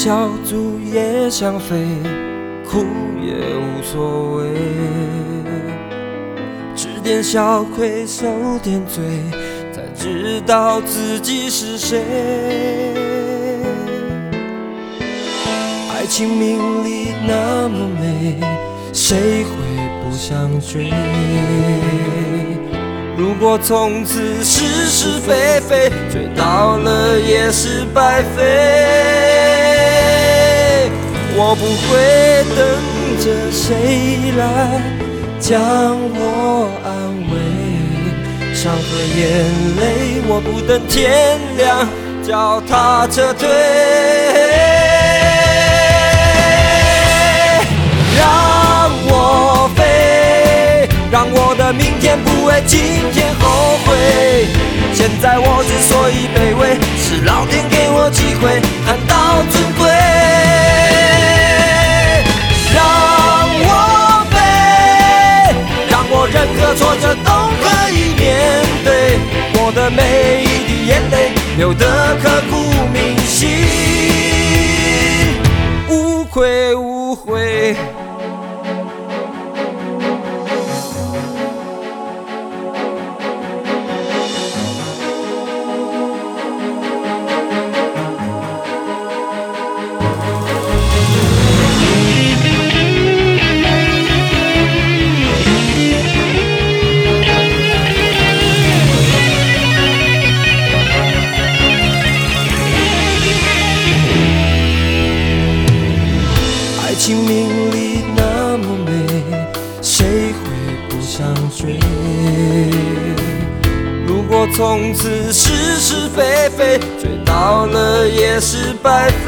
小猪也想飞，哭也无所谓，吃点小亏，受点罪，才知道自己是谁。爱情名利那么美，谁会不想追？如果从此是是非非，追到了也是白费。我不会等着谁来将我安慰，伤和眼泪我不等天亮，脚踏车退。让我飞，让我的明天不为今天后悔。现在我之所以卑微，是老天给我机会看到尊贵。让我飞，让我任何挫折都可以面对。我的每一滴眼泪流得刻骨铭心，无愧无悔。爱情名利那么美，谁会不想追？如果从此是是非非，追到了也是白费。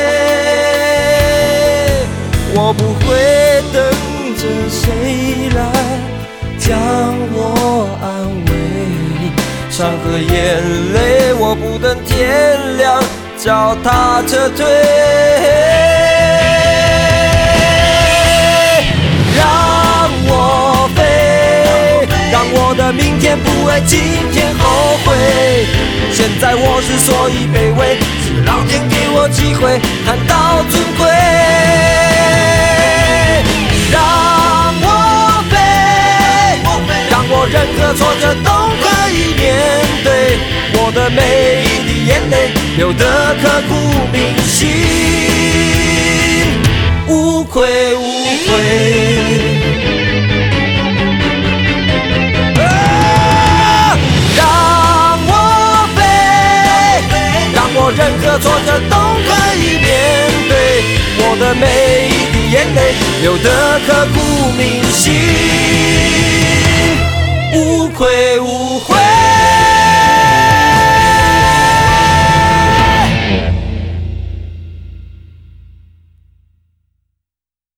我不会等着谁来将我安慰，伤和眼泪我不等天亮，脚踏车退。让我飞，让我的明天不为今天后悔。现在我之所以卑微，是老天给我机会看到尊贵。让我飞，让我任何挫折都可以面对。我的每一滴眼泪流得刻骨铭心，无愧无悔。我任何挫折都可以面对，我的每一滴眼泪流得刻骨铭心，无愧无悔。